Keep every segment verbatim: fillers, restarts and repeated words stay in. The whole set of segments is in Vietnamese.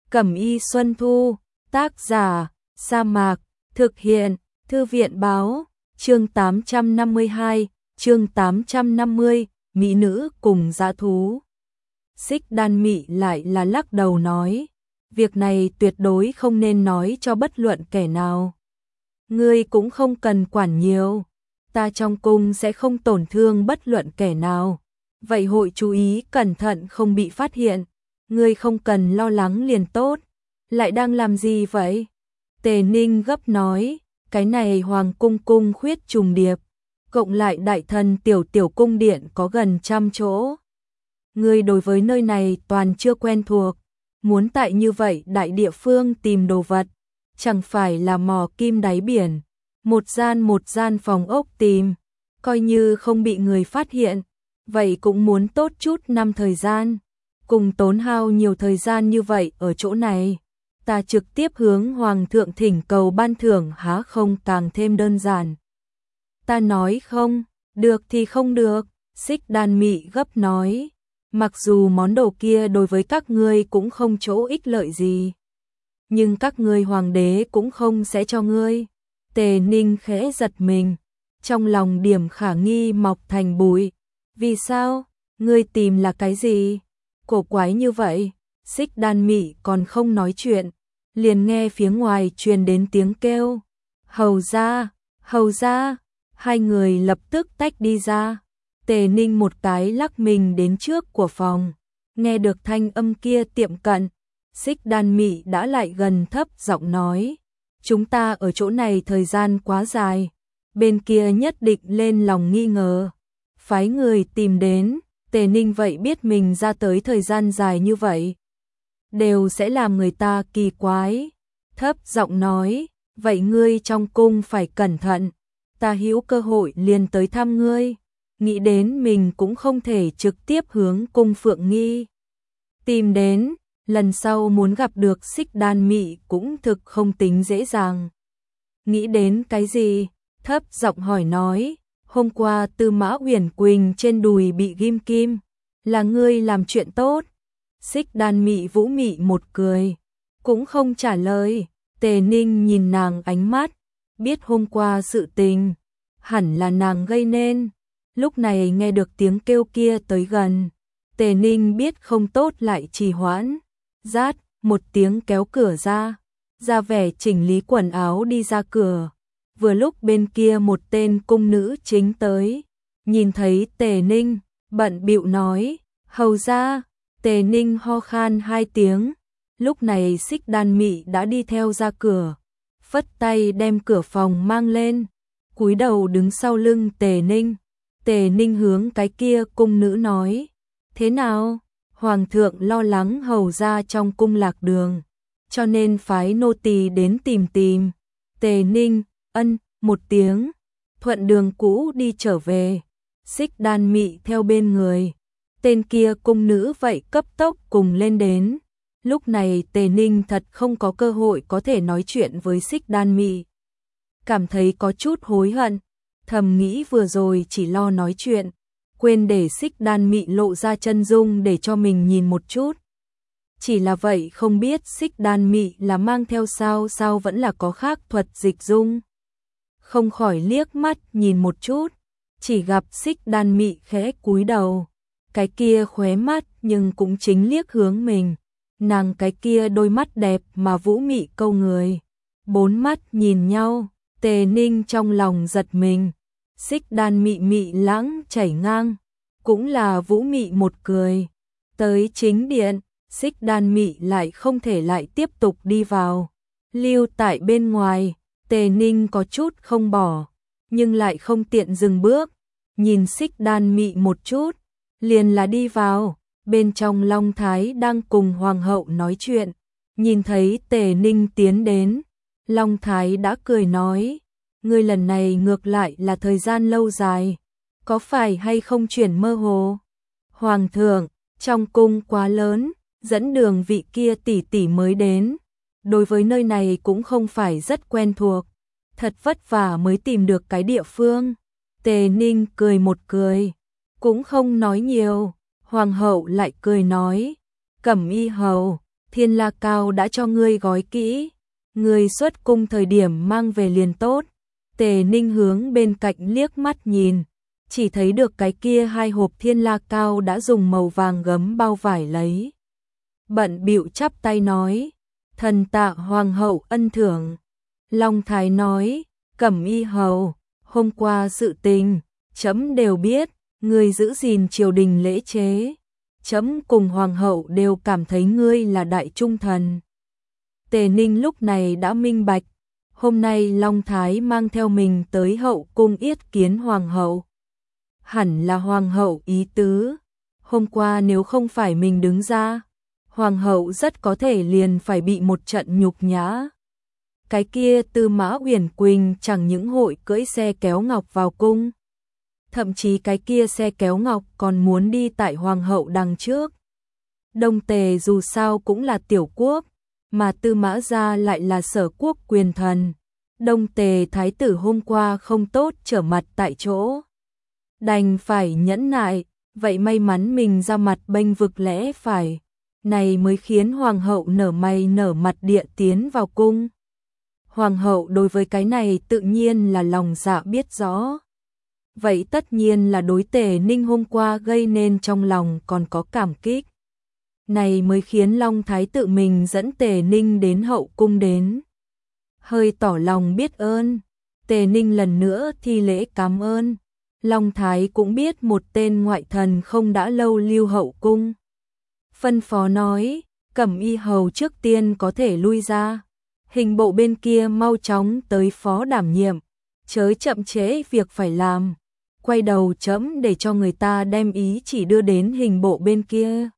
Cẩm y Xuân Thu, tác giả, Sa Mạc, thực hiện, Thư viện báo, chương tám trăm năm mươi hai, chương tám trăm năm mươi, mỹ nữ cùng dã thú. Xích Đan Mị lại là lắc đầu nói, việc này tuyệt đối không nên nói cho bất luận kẻ nào. Ngươi cũng không cần quản nhiều, ta trong cung sẽ không tổn thương bất luận kẻ nào. Vậy hội chú ý cẩn thận không bị phát hiện, ngươi không cần lo lắng liền tốt. Lại đang làm gì vậy? Tề Ninh gấp nói, cái này hoàng cung cung khuyết trùng điệp, cộng lại đại thần tiểu tiểu cung điện có gần trăm chỗ. Ngươi đối với nơi này toàn chưa quen thuộc, muốn tại như vậy đại địa phương tìm đồ vật, chẳng phải là mò kim đáy biển, một gian một gian phòng ốc tìm, coi như không bị người phát hiện, vậy cũng muốn tốt chút năm thời gian, cùng tốn hao nhiều thời gian như vậy ở chỗ này. Ta trực tiếp hướng Hoàng thượng thỉnh cầu ban thưởng há không càng thêm đơn giản. Ta nói không, được thì không được, Xích Đan Mị gấp nói, mặc dù món đồ kia đối với các ngươi cũng không chỗ ích lợi gì, nhưng các ngươi hoàng đế cũng không sẽ cho ngươi. Tề Ninh khẽ giật mình, trong lòng điểm khả nghi mọc thành bụi. Vì sao? Ngươi tìm là cái gì? Cổ quái như vậy. Xích Đan Mị còn không nói chuyện, liền nghe phía ngoài truyền đến tiếng kêu. Hầu ra, hầu ra, hai người lập tức tách đi ra. Tề Ninh một cái lắc mình đến trước của phòng, nghe được thanh âm kia tiệm cận. Xích Đan Mị đã lại gần thấp giọng nói, chúng ta ở chỗ này thời gian quá dài, bên kia nhất định lên lòng nghi ngờ, phái người tìm đến. Tề Ninh vậy biết mình ra tới thời gian dài như vậy, đều sẽ làm người ta kỳ quái. Thấp giọng nói, vậy ngươi trong cung phải cẩn thận, ta hữu cơ hội liền tới thăm ngươi. Nghĩ đến mình cũng không thể trực tiếp hướng cung Phượng Nghi tìm đến, lần sau muốn gặp được Xích Đan Mị cũng thực không tính dễ dàng. Nghĩ đến cái gì? Thấp giọng hỏi nói, hôm qua Tư Mã Uyển Quỳnh trên đùi bị ghim kim, là ngươi làm chuyện tốt. Xích Đan Mị vũ mị một cười, cũng không trả lời. Tề Ninh nhìn nàng ánh mắt, biết hôm qua sự tình hẳn là nàng gây nên. Lúc này nghe được tiếng kêu kia tới gần, Tề Ninh biết không tốt lại trì hoãn. Rát một tiếng kéo cửa ra, ra vẻ chỉnh lý quần áo đi ra cửa. Vừa lúc bên kia một tên cung nữ chính tới, nhìn thấy Tề Ninh, bận bịu nói, hầu ra. Tề Ninh ho khan hai tiếng, lúc này Xích Đan Mị đã đi theo ra cửa, phất tay đem cửa phòng mang lên, cúi đầu đứng sau lưng Tề Ninh. Tề Ninh hướng cái kia cung nữ nói, thế nào? Hoàng thượng lo lắng hầu ra trong cung lạc đường, cho nên phái nô tỳ đến tìm tìm. Tề Ninh, ân, một tiếng, thuận đường cũ đi trở về. Xích Đan Mị theo bên người, tên kia cung nữ vậy cấp tốc cùng lên đến. Lúc này Tề Ninh thật không có cơ hội có thể nói chuyện với Xích Đan Mị, cảm thấy có chút hối hận, thầm nghĩ vừa rồi chỉ lo nói chuyện, quên để Xích Đan Mị lộ ra chân dung để cho mình nhìn một chút. Chỉ là vậy không biết Xích Đan Mị là mang theo sao sao vẫn là có khác thuật dịch dung. Không khỏi liếc mắt nhìn một chút, chỉ gặp Xích Đan Mị khẽ cúi đầu, cái kia khóe mắt nhưng cũng chính liếc hướng mình. Nàng cái kia đôi mắt đẹp mà vũ mị câu người, bốn mắt nhìn nhau. Tề Ninh trong lòng giật mình. Xích Đan Mị mị lãng chảy ngang, cũng là vũ mị một cười. Tới chính điện, Xích Đan Mị lại không thể lại tiếp tục đi vào, lưu tại bên ngoài. Tề Ninh có chút không bỏ, nhưng lại không tiện dừng bước, nhìn Xích Đan Mị một chút, liền là đi vào. Bên trong Long Thái đang cùng Hoàng hậu nói chuyện, nhìn thấy Tề Ninh tiến đến, Long Thái đã cười nói, ngươi lần này ngược lại là thời gian lâu dài, có phải hay không chuyển mơ hồ? Hoàng thượng, trong cung quá lớn, dẫn đường vị kia tỷ tỷ mới đến, đối với nơi này cũng không phải rất quen thuộc, thật vất vả mới tìm được cái địa phương. Tề Ninh cười một cười, cũng không nói nhiều. Hoàng hậu lại cười nói, Cẩm y hầu, Thiên La Cao đã cho ngươi gói kỹ, ngươi xuất cung thời điểm mang về liền tốt. Tề Ninh hướng bên cạnh liếc mắt nhìn, chỉ thấy được cái kia hai hộp Thiên La Cao đã dùng màu vàng gấm bao vải lấy. Bận bịu chắp tay nói, thần tạ hoàng hậu ân thưởng. Long Thái nói, Cẩm Y hầu, hôm qua sự tình, chấm đều biết, ngươi giữ gìn triều đình lễ chế. Chấm cùng hoàng hậu đều cảm thấy ngươi là đại trung thần. Tề Ninh lúc này đã minh bạch, hôm nay Long Thái mang theo mình tới hậu cung yết kiến hoàng hậu. Hẳn là hoàng hậu ý tứ, hôm qua nếu không phải mình đứng ra, hoàng hậu rất có thể liền phải bị một trận nhục nhã. Cái kia Tư Mã Uyển Quỳnh chẳng những hội cưỡi xe kéo ngọc vào cung, thậm chí cái kia xe kéo ngọc còn muốn đi tại hoàng hậu đằng trước. Đông Tề dù sao cũng là tiểu quốc, mà Tư Mã gia lại là sở quốc quyền thần. Đông Tề thái tử hôm qua không tốt trở mặt tại chỗ, đành phải nhẫn nại, vậy may mắn mình ra mặt bênh vực lẽ phải, này mới khiến hoàng hậu nở mày nở mặt địa tiến vào cung. Hoàng hậu đối với cái này tự nhiên là lòng dạ biết rõ. Vậy tất nhiên là đối Tề Ninh hôm qua gây nên trong lòng còn có cảm kích. Này mới khiến Long Thái tự mình dẫn Tề Ninh đến hậu cung đến. Hơi tỏ lòng biết ơn, Tề Ninh lần nữa thi lễ cảm ơn. Long Thái cũng biết một tên ngoại thần không đã lâu lưu hậu cung. Phân phó nói, Cẩm Y hầu trước tiên có thể lui ra. Hình bộ bên kia mau chóng tới phó đảm nhiệm, chớ chậm trễ việc phải làm. Quay đầu chấm để cho người ta đem ý chỉ đưa đến hình bộ bên kia.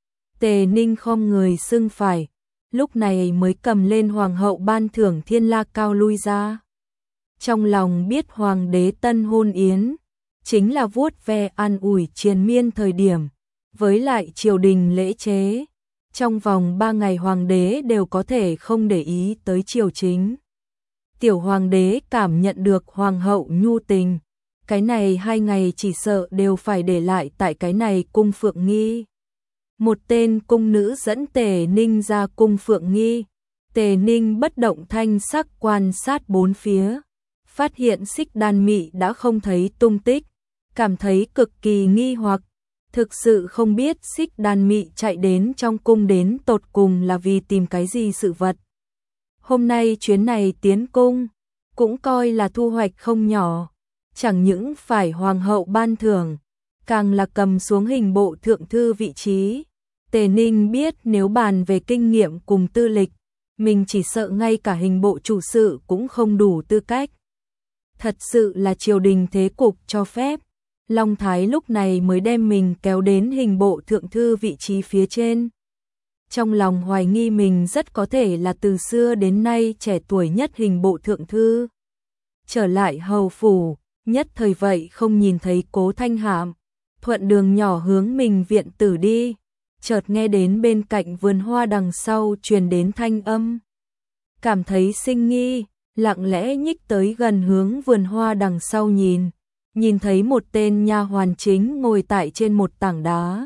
Tề Ninh khom người xưng phải, lúc này mới cầm lên hoàng hậu ban thưởng Thiên La Cao lui ra. Trong lòng biết hoàng đế tân hôn yến, chính là vuốt ve an ủi triền miên thời điểm, với lại triều đình lễ chế. Trong vòng ba ngày hoàng đế đều có thể không để ý tới triều chính. Tiểu hoàng đế cảm nhận được hoàng hậu nhu tình, cái này hai ngày chỉ sợ đều phải để lại tại cái này cung Phượng Nghi. Một tên cung nữ dẫn Tề Ninh ra cung Phượng Nghi. Tề Ninh bất động thanh sắc quan sát bốn phía, phát hiện Xích Đan Mị đã không thấy tung tích, cảm thấy cực kỳ nghi hoặc, thực sự không biết Xích Đan Mị chạy đến trong cung đến tột cùng là vì tìm cái gì sự vật. Hôm nay chuyến này tiến cung, cũng coi là thu hoạch không nhỏ, chẳng những phải hoàng hậu ban thưởng, càng là cầm xuống hình bộ thượng thư vị trí. Tề Ninh biết nếu bàn về kinh nghiệm cùng tư lịch, mình chỉ sợ ngay cả hình bộ chủ sự cũng không đủ tư cách. Thật sự là triều đình thế cục cho phép, Long Thái lúc này mới đem mình kéo đến hình bộ thượng thư vị trí phía trên. Trong lòng hoài nghi mình rất có thể là từ xưa đến nay trẻ tuổi nhất hình bộ thượng thư. Trở lại hầu phủ, nhất thời vậy không nhìn thấy Cố Thanh Hạm, thuận đường nhỏ hướng mình viện tử đi, chợt nghe đến bên cạnh vườn hoa đằng sau truyền đến thanh âm. Cảm thấy sinh nghi, lặng lẽ nhích tới gần hướng vườn hoa đằng sau nhìn, nhìn thấy một tên nha hoàn chính ngồi tại trên một tảng đá,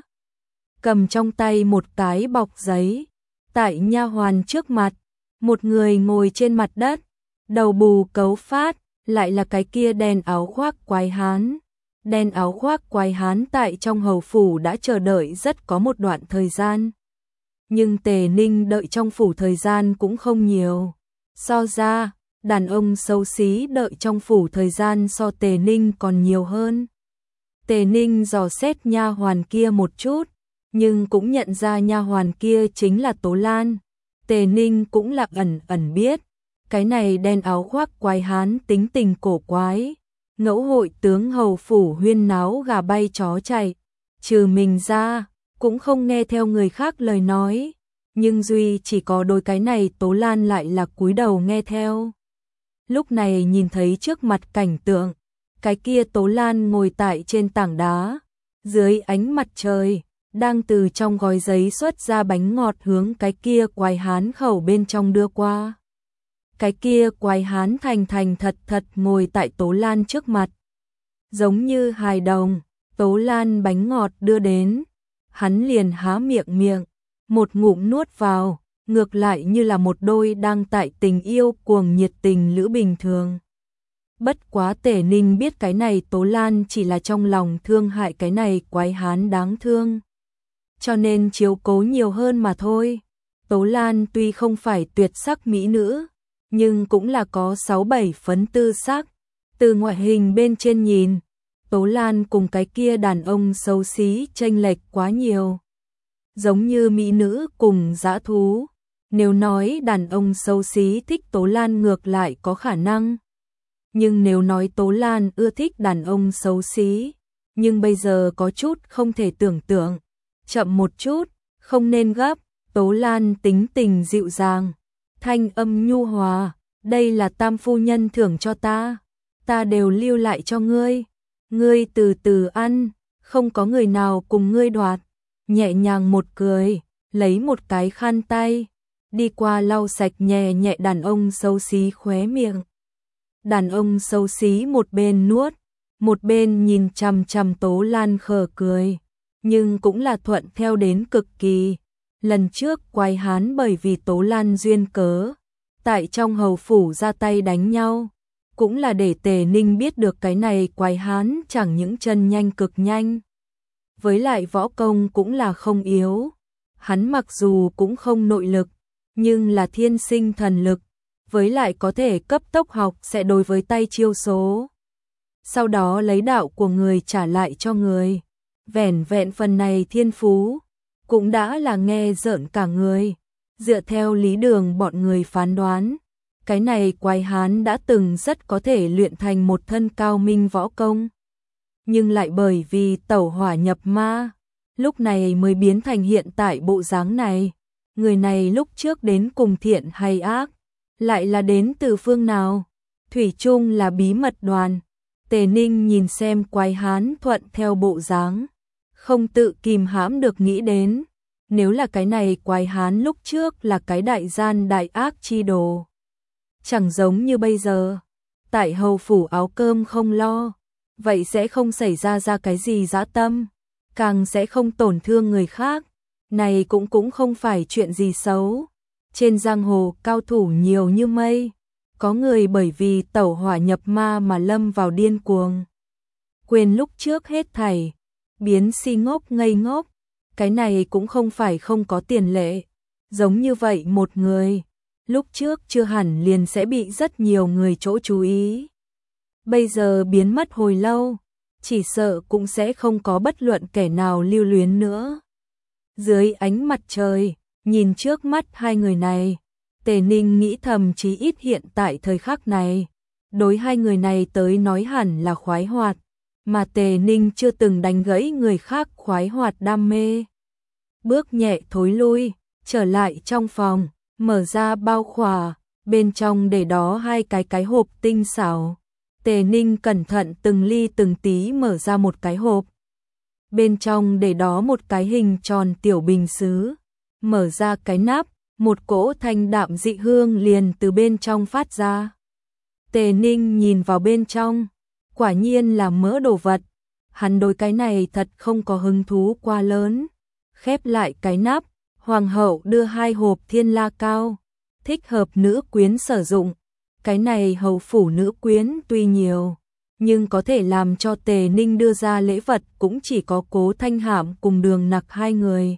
cầm trong tay một cái bọc giấy. Tại nha hoàn trước mặt, một người ngồi trên mặt đất, đầu bù cấu phát, lại là cái kia đen áo khoác quái hán. Đen áo khoác quái hán tại trong hầu phủ đã chờ đợi rất có một đoạn thời gian. Nhưng Tề Ninh đợi trong phủ thời gian cũng không nhiều. So ra, đàn ông xấu xí đợi trong phủ thời gian so Tề Ninh còn nhiều hơn. Tề Ninh dò xét nha hoàn kia một chút, nhưng cũng nhận ra nha hoàn kia chính là Tố Lan. Tề Ninh cũng là ẩn ẩn biết, cái này đen áo khoác quái hán tính tình cổ quái. Ngẫu hội tướng hầu phủ huyên náo gà bay chó chạy, trừ mình ra, cũng không nghe theo người khác lời nói. Nhưng duy chỉ có đôi cái này Tố Lan lại là cúi đầu nghe theo. Lúc này nhìn thấy trước mặt cảnh tượng, cái kia Tố Lan ngồi tại trên tảng đá, dưới ánh mặt trời, đang từ trong gói giấy xuất ra bánh ngọt hướng cái kia quái hán khẩu bên trong đưa qua. Cái kia quái hán thành thành thật thật ngồi tại Tố Lan trước mặt, giống như hài đồng. Tố Lan bánh ngọt đưa đến, hắn liền há miệng miệng, một ngụm nuốt vào, ngược lại như là một đôi đang tại tình yêu cuồng nhiệt tình lữ bình thường. Bất quá Tề Ninh biết cái này Tố Lan chỉ là trong lòng thương hại cái này quái hán đáng thương, cho nên chiếu cố nhiều hơn mà thôi. Tố Lan tuy không phải tuyệt sắc mỹ nữ, nhưng cũng là có sáu bảy phấn tư sắc. Từ ngoại hình bên trên nhìn, Tố Lan cùng cái kia đàn ông xấu xí chênh lệch quá nhiều. Giống như mỹ nữ cùng dã thú, nếu nói đàn ông xấu xí thích Tố Lan ngược lại có khả năng. Nhưng nếu nói Tố Lan ưa thích đàn ông xấu xí, nhưng bây giờ có chút không thể tưởng tượng. Chậm một chút, không nên gấp. Tố Lan tính tình dịu dàng, thanh âm nhu hòa, đây là tam phu nhân thưởng cho ta, ta đều lưu lại cho ngươi, ngươi từ từ ăn, không có người nào cùng ngươi đoạt. Nhẹ nhàng một cười, lấy một cái khăn tay, đi qua lau sạch nhẹ nhẹ đàn ông xấu xí khóe miệng. Đàn ông xấu xí một bên nuốt, một bên nhìn chằm chằm Tố Lan khờ cười, nhưng cũng là thuận theo đến cực kỳ. Lần trước quái hán bởi vì Tố Lan duyên cớ, tại trong hầu phủ ra tay đánh nhau, cũng là để Tề Ninh biết được cái này quái hán chẳng những chân nhanh cực nhanh, với lại võ công cũng là không yếu. Hắn mặc dù cũng không nội lực, nhưng là thiên sinh thần lực, với lại có thể cấp tốc học sẽ đối với tay chiêu số. Sau đó lấy đạo của người trả lại cho người. Vẻn vẹn phần này thiên phú, cũng đã là nghe rợn cả người. Dựa theo lý đường bọn người phán đoán, cái này quái hán đã từng rất có thể luyện thành một thân cao minh võ công. Nhưng lại bởi vì tẩu hỏa nhập ma, lúc này mới biến thành hiện tại bộ dáng này. Người này lúc trước đến cùng thiện hay ác, lại là đến từ phương nào? Thủy chung là bí mật đoàn. Tề Ninh nhìn xem quái hán thuận theo bộ dáng, không tự kìm hãm được nghĩ đến, nếu là cái này quái hán lúc trước là cái đại gian đại ác chi đồ, chẳng giống như bây giờ, tại hầu phủ áo cơm không lo, vậy sẽ không xảy ra ra cái gì dã tâm, càng sẽ không tổn thương người khác, này cũng cũng không phải chuyện gì xấu. Trên giang hồ cao thủ nhiều như mây, có người bởi vì tẩu hỏa nhập ma mà lâm vào điên cuồng, quên lúc trước hết thảy, biến si ngốc ngây ngốc, cái này cũng không phải không có tiền lệ. Giống như vậy một người, lúc trước chưa hẳn liền sẽ bị rất nhiều người chỗ chú ý. Bây giờ biến mất hồi lâu, chỉ sợ cũng sẽ không có bất luận kẻ nào lưu luyến nữa. Dưới ánh mặt trời, nhìn trước mắt hai người này, Tề Ninh nghĩ thầm chí ít hiện tại thời khắc này, đối hai người này tới nói hẳn là khoái hoạt, mà Tề Ninh chưa từng đánh gãy người khác khoái hoạt đam mê. Bước nhẹ thối lui, trở lại trong phòng, mở ra bao khỏa, bên trong để đó hai cái cái hộp tinh xảo. Tề Ninh cẩn thận từng ly từng tí mở ra một cái hộp. Bên trong để đó một cái hình tròn tiểu bình sứ, mở ra cái nắp, một cỗ thanh đạm dị hương liền từ bên trong phát ra. Tề Ninh nhìn vào bên trong, quả nhiên là mỡ đồ vật, hắn đối cái này thật không có hứng thú quá lớn. Khép lại cái nắp, hoàng hậu đưa hai hộp thiên la cao, thích hợp nữ quyến sử dụng. Cái này hầu phủ nữ quyến tuy nhiều, nhưng có thể làm cho Tề Ninh đưa ra lễ vật cũng chỉ có Cố Thanh Hạm cùng Đường Nặc hai người.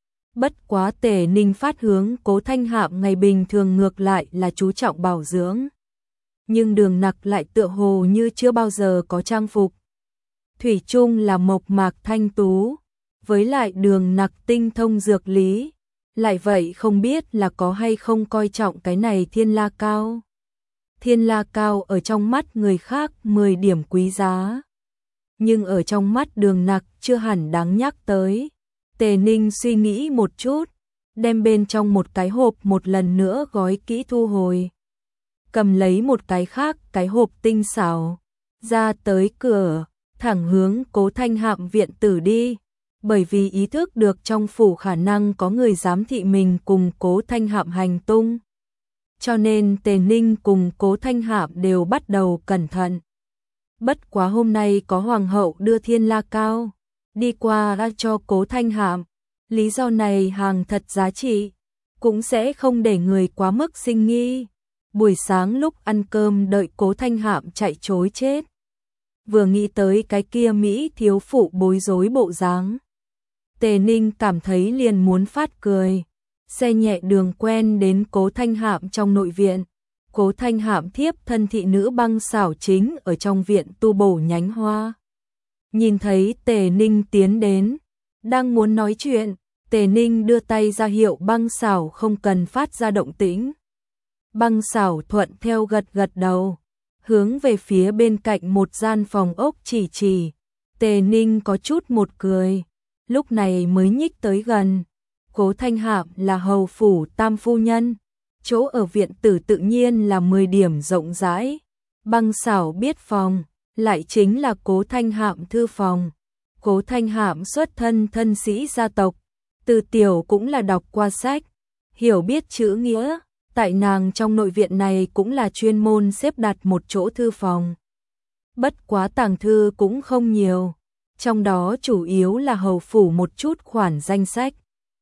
Bất quá Tề Ninh phát hướng Cố Thanh Hạm ngày bình thường ngược lại là chú trọng bảo dưỡng. Nhưng Đường Nặc lại tựa hồ như chưa bao giờ có trang phục. Thủy chung là mộc mạc thanh tú, với lại Đường Nặc tinh thông dược lý, lại vậy không biết là có hay không coi trọng cái này thiên la cao. Thiên la cao ở trong mắt người khác mười điểm quý giá, nhưng ở trong mắt Đường Nặc chưa hẳn đáng nhắc tới. Tề Ninh suy nghĩ một chút, đem bên trong một cái hộp một lần nữa gói kỹ thu hồi. Cầm lấy một cái khác cái hộp tinh xảo, ra tới cửa, thẳng hướng Cố Thanh Hạm viện tử đi. Bởi vì ý thức được trong phủ khả năng có người giám thị mình cùng Cố Thanh Hạm hành tung, cho nên Tề Ninh cùng Cố Thanh Hạm đều bắt đầu cẩn thận. Bất quá hôm nay có hoàng hậu đưa thiên la cao đi qua đã cho Cố Thanh Hạm, Lý do này hàng thật giá trị, cũng sẽ không để người quá mức sinh nghi. Buổi sáng lúc ăn cơm đợi Cố Thanh Hạm chạy trối chết. Vừa nghĩ tới cái kia Mỹ thiếu phụ bối rối bộ dáng, Tề Ninh cảm thấy liền muốn phát cười. Xe nhẹ đường quen đến Cố Thanh Hạm trong nội viện. Cố Thanh Hạm thiếp thân thị nữ Băng Xảo chính ở trong viện tu bổ nhánh hoa. Nhìn thấy Tề Ninh tiến đến, đang muốn nói chuyện, Tề Ninh đưa tay ra hiệu Băng Xảo không cần phát ra động tĩnh. Băng Xảo thuận theo gật gật đầu, hướng về phía bên cạnh một gian phòng ốc chỉ chỉ. Tề Ninh có chút một cười, lúc này mới nhích tới gần. Cố Thanh Hạm là hầu phủ tam phu nhân, chỗ ở viện tử tự nhiên là mười điểm rộng rãi. Băng Xảo biết phòng, lại chính là Cố Thanh Hạm thư phòng. Cố Thanh Hạm xuất thân thân sĩ gia tộc, từ tiểu cũng là đọc qua sách, hiểu biết chữ nghĩa, tại nàng trong nội viện này cũng là chuyên môn xếp đặt một chỗ thư phòng. Bất quá tàng thư cũng không nhiều, trong đó chủ yếu là hầu phủ một chút khoản danh sách.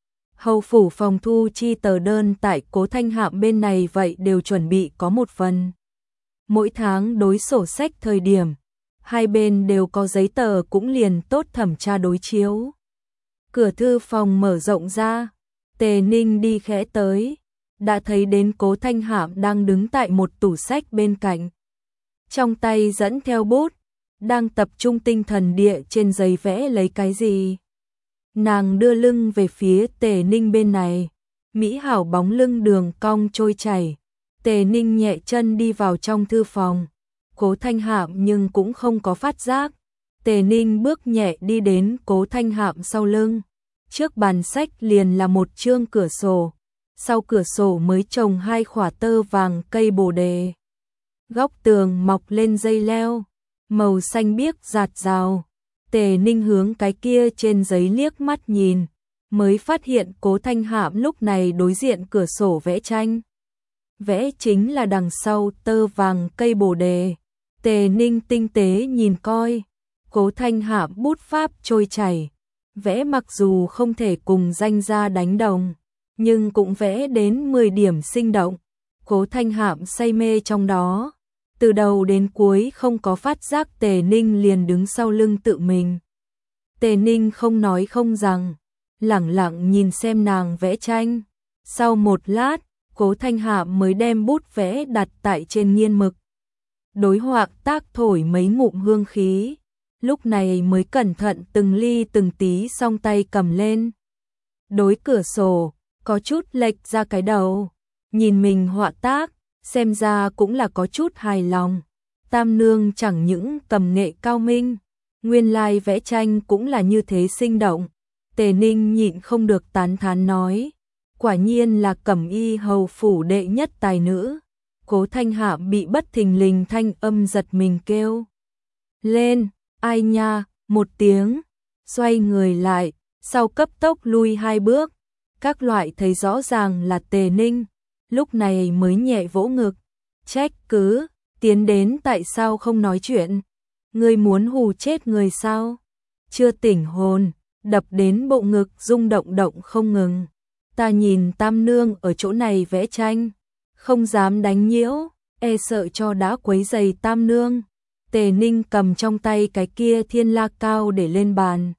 Hầu phủ phòng thu chi tờ đơn tại Cố Thanh Hạm bên này vậy đều chuẩn bị có một phần. Mỗi tháng đối sổ sách thời điểm, hai bên đều có giấy tờ cũng liền tốt thẩm tra đối chiếu. Cửa thư phòng mở rộng ra, Tề Ninh đi khẽ tới, đã thấy đến Cố Thanh Hạm đang đứng tại một tủ sách bên cạnh. Trong tay dẫn theo bút, đang tập trung tinh thần địa trên giấy vẽ lấy cái gì. Nàng đưa lưng về phía Tề Ninh bên này, mỹ hảo bóng lưng đường cong trôi chảy. Tề Ninh nhẹ chân đi vào trong thư phòng, Cố Thanh Hạm nhưng cũng không có phát giác. Tề Ninh bước nhẹ đi đến Cố Thanh Hạm sau lưng, trước bàn sách liền là một chương cửa sổ, sau cửa sổ mới trồng hai khỏa tơ vàng cây bồ đề. Góc tường mọc lên dây leo, màu xanh biếc rạt rào. Tề Ninh hướng cái kia trên giấy liếc mắt nhìn, mới phát hiện Cố Thanh Hạm lúc này đối diện cửa sổ vẽ tranh. Vẽ chính là đằng sau tơ vàng cây bồ đề. Tề Ninh tinh tế nhìn coi, Cố Thanh Hạm bút pháp trôi chảy, vẽ mặc dù không thể cùng danh gia đánh đồng, nhưng cũng vẽ đến mười điểm sinh động. Cố Thanh Hạm say mê trong đó, từ đầu đến cuối không có phát giác Tề Ninh liền đứng sau lưng tự mình. Tề Ninh không nói không rằng, lẳng lặng nhìn xem nàng vẽ tranh. Sau một lát, Cố Thanh Hạm mới đem bút vẽ đặt tại trên nghiên mực. Đối họa tác thổi mấy ngụm hương khí, lúc này mới cẩn thận từng ly từng tí song tay cầm lên. Đối cửa sổ, có chút lệch ra cái đầu, nhìn mình họa tác, xem ra cũng là có chút hài lòng. Tam nương chẳng những cầm nghệ cao minh, nguyên lai vẽ tranh cũng là như thế sinh động. Tề Ninh nhịn không được tán thán nói, quả nhiên là cẩm y hầu phủ đệ nhất tài nữ. Cố Thanh Hạm bị bất thình lình thanh âm giật mình kêu lên, ai nha, một tiếng, xoay người lại, sau cấp tốc lui hai bước, các loại thấy rõ ràng là Tề Ninh, lúc này mới nhẹ vỗ ngực, trách cứ, tiến đến tại sao không nói chuyện, ngươi muốn hù chết người sao, chưa tỉnh hồn, đập đến bộ ngực rung động động không ngừng. Ta nhìn Tam nương ở chỗ này vẽ tranh, không dám đánh nhiễu, e sợ cho đã quấy giày Tam nương. Tề Ninh cầm trong tay cái kia thiên la cao để lên bàn.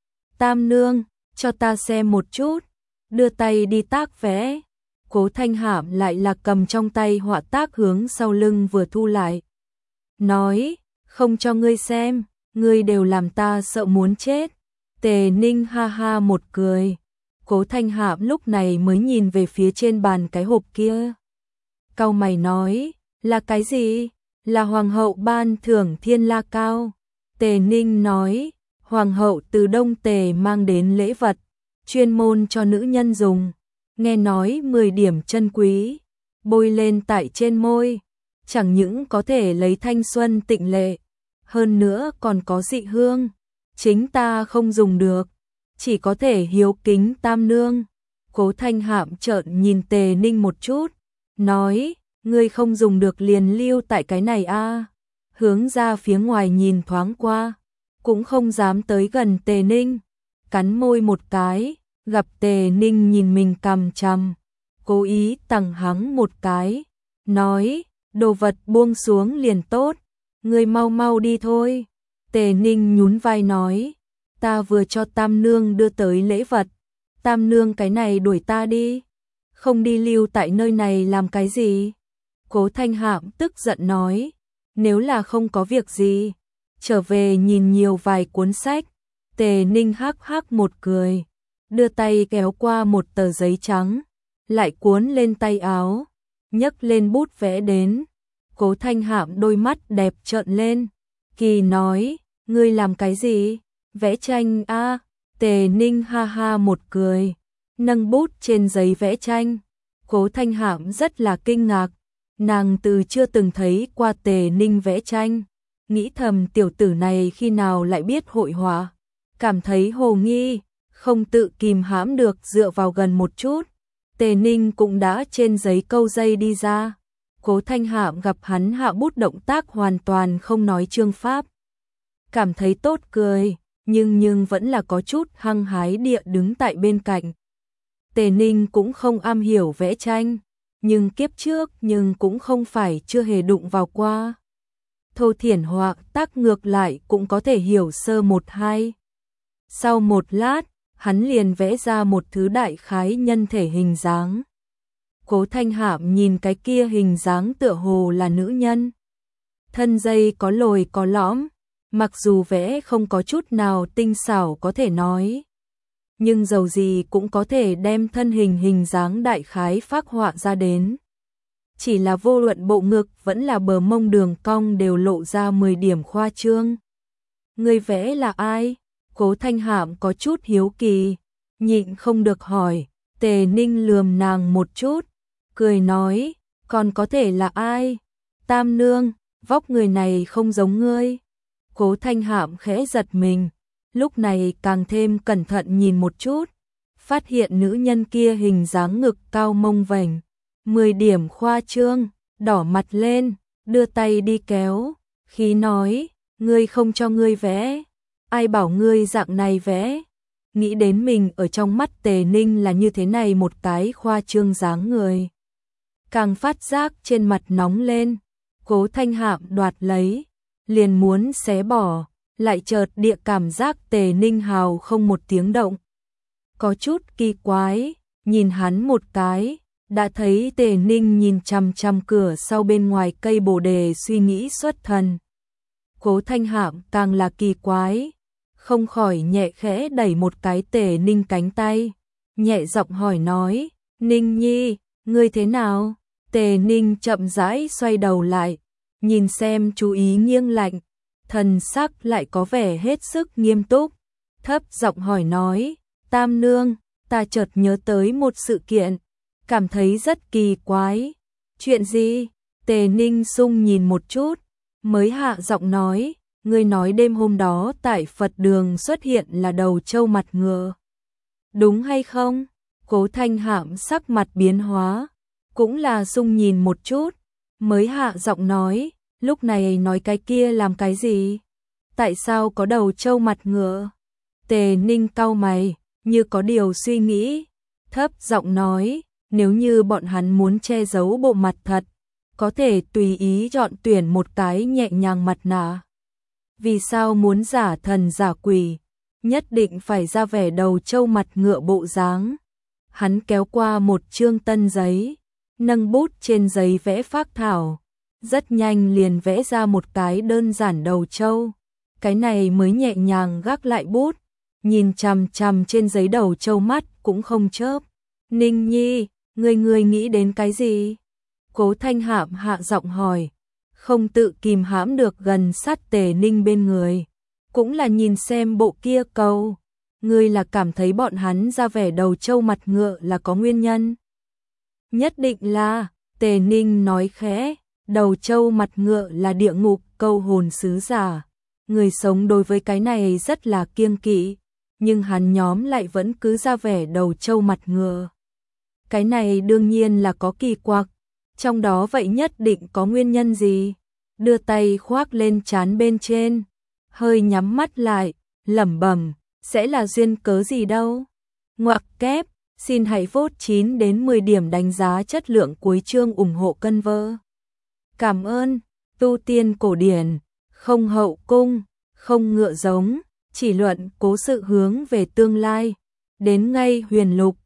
Tam nương, cho ta xem một chút, đưa tay đi tác vẽ. Cố Thanh Hạm lại là cầm trong tay họa tác hướng sau lưng vừa thu lại. Nói, không cho ngươi xem, ngươi đều làm ta sợ muốn chết. Tề Ninh ha ha một cười. Cố Thanh Hạm lúc này mới nhìn về phía trên bàn cái hộp kia. Cau mày nói, là cái gì? Là hoàng hậu ban thưởng thiên la cao. Tề Ninh nói, hoàng hậu từ Đông Tề mang đến lễ vật, chuyên môn cho nữ nhân dùng. Nghe nói mười điểm chân quý, bôi lên tại trên môi, chẳng những có thể lấy thanh xuân tịnh lệ, hơn nữa còn có dị hương. Chính ta không dùng được, chỉ có thể hiếu kính Tam nương. Cố Thanh Hạm trợn nhìn Tề Ninh một chút, nói, ngươi không dùng được liền lưu tại cái này a. À. Hướng ra phía ngoài nhìn thoáng qua, cũng không dám tới gần Tề Ninh, cắn môi một cái, Gặp Tề Ninh nhìn mình cằm chằm, cố ý tằng hắng một cái, nói, đồ vật buông xuống liền tốt, ngươi mau mau đi thôi. Tề Ninh nhún vai nói, ta vừa cho Tam Nương đưa tới lễ vật, Tam Nương cái này đuổi ta đi, không đi lưu tại nơi này làm cái gì? Cố Thanh Hạm tức giận nói, nếu là không có việc gì, trở về nhìn nhiều vài cuốn sách. Tề Ninh hắc hắc một cười, đưa tay kéo qua một tờ giấy trắng, lại cuốn lên tay áo, nhấc lên bút vẽ đến. Cố Thanh Hạm đôi mắt đẹp trợn lên, kỳ nói, ngươi làm cái gì? Vẽ tranh a? À? Tề Ninh ha ha một cười, nâng bút trên giấy vẽ tranh. Cố Thanh Hạm rất là kinh ngạc, nàng từ chưa từng thấy qua Tề Ninh vẽ tranh, nghĩ thầm tiểu tử này khi nào lại biết hội họa, cảm thấy hồ nghi, không tự kìm hãm được dựa vào gần một chút. Tề Ninh cũng đã trên giấy câu dây đi ra. Cố Thanh Hạm gặp hắn hạ bút động tác hoàn toàn không nói chương pháp, cảm thấy tốt cười, nhưng nhưng vẫn là có chút hăng hái địa đứng tại bên cạnh. Tề Ninh cũng không am hiểu vẽ tranh, nhưng kiếp trước nhưng cũng không phải chưa hề đụng vào qua. Thô thiển họa tác ngược lại cũng có thể hiểu sơ một hai. Sau một lát, hắn liền vẽ ra một thứ đại khái nhân thể hình dáng. Cố Thanh Hạm nhìn cái kia hình dáng tựa hồ là nữ nhân. Thân dây có lồi có lõm, mặc dù vẽ không có chút nào tinh xảo có thể nói, nhưng dầu gì cũng có thể đem thân hình hình dáng đại khái phác họa ra đến. Chỉ là vô luận bộ ngực vẫn là bờ mông đường cong đều lộ ra mười điểm khoa trương. Người vẽ là ai? Cố Thanh Hạm có chút hiếu kỳ, nhịn không được hỏi. Tề Ninh lườm nàng một chút, cười nói, còn có thể là ai? Tam Nương, vóc người này không giống ngươi. Cố Thanh Hạm khẽ giật mình, lúc này càng thêm cẩn thận nhìn một chút, phát hiện nữ nhân kia hình dáng ngực cao mông vành, mười điểm khoa trương, đỏ mặt lên, đưa tay đi kéo, khí nói, ngươi không cho ngươi vẽ, ai bảo ngươi dạng này vẽ. Nghĩ đến mình ở trong mắt Tề Ninh là như thế này một cái khoa trương dáng người, càng phát giác trên mặt nóng lên. Cố Thanh Hạm đoạt lấy, liền muốn xé bỏ, lại chợt địa cảm giác Tề Ninh hào không một tiếng động. Có chút kỳ quái, nhìn hắn một cái, đã thấy Tề Ninh nhìn chằm chằm cửa sau bên ngoài cây bồ đề suy nghĩ xuất thần. Cố Thanh Hạm càng là kỳ quái, không khỏi nhẹ khẽ đẩy một cái Tề Ninh cánh tay, nhẹ giọng hỏi nói, Ninh Nhi, ngươi thế nào? Tề Ninh chậm rãi xoay đầu lại, nhìn xem chú ý nghiêng lạnh, thần sắc lại có vẻ hết sức nghiêm túc, thấp giọng hỏi nói, Tam Nương, ta chợt nhớ tới một sự kiện, cảm thấy rất kỳ quái. Chuyện gì? Tề Ninh sung nhìn một chút, mới hạ giọng nói, ngươi nói đêm hôm đó tại Phật đường xuất hiện là đầu trâu mặt ngựa, đúng hay không? Cố Thanh Hạm sắc mặt biến hóa, cũng là sung nhìn một chút, mới hạ giọng nói, lúc này nói cái kia làm cái gì? Tại sao có đầu trâu mặt ngựa? Tề Ninh cau mày, như có điều suy nghĩ, thấp giọng nói, nếu như bọn hắn muốn che giấu bộ mặt thật, có thể tùy ý chọn tuyển một cái nhẹ nhàng mặt nạ. Vì sao muốn giả thần giả quỷ, nhất định phải ra vẻ đầu trâu mặt ngựa bộ dáng? Hắn kéo qua một chương tân giấy, nâng bút trên giấy vẽ phác thảo, rất nhanh liền vẽ ra một cái đơn giản đầu trâu. Cái này mới nhẹ nhàng gác lại bút, nhìn chằm chằm trên giấy đầu trâu mắt cũng không chớp. Ninh Nhi, ngươi ngươi nghĩ đến cái gì? Cố Thanh Hạm hạ giọng hỏi, không tự kìm hãm được gần sát Tề Ninh bên người, cũng là nhìn xem bộ kia câu, ngươi là cảm thấy bọn hắn ra vẻ đầu trâu mặt ngựa là có nguyên nhân? Nhất định là, Tề Ninh nói khẽ, đầu trâu mặt ngựa là địa ngục câu hồn sứ giả, người sống đối với cái này rất là kiêng kỵ, nhưng hắn nhóm lại vẫn cứ ra vẻ đầu trâu mặt ngựa. Cái này đương nhiên là có kỳ quặc, trong đó vậy nhất định có nguyên nhân gì? Đưa tay khoác lên trán bên trên, hơi nhắm mắt lại, lẩm bẩm, sẽ là duyên cớ gì đâu? Ngoặc kép, xin hãy vote chín đến mười điểm đánh giá chất lượng cuối chương ủng hộ cân vơ. Cảm ơn, tu tiên cổ điển, không hậu cung, không ngựa giống, chỉ luận cố sự hướng về tương lai, đến ngay huyền lục,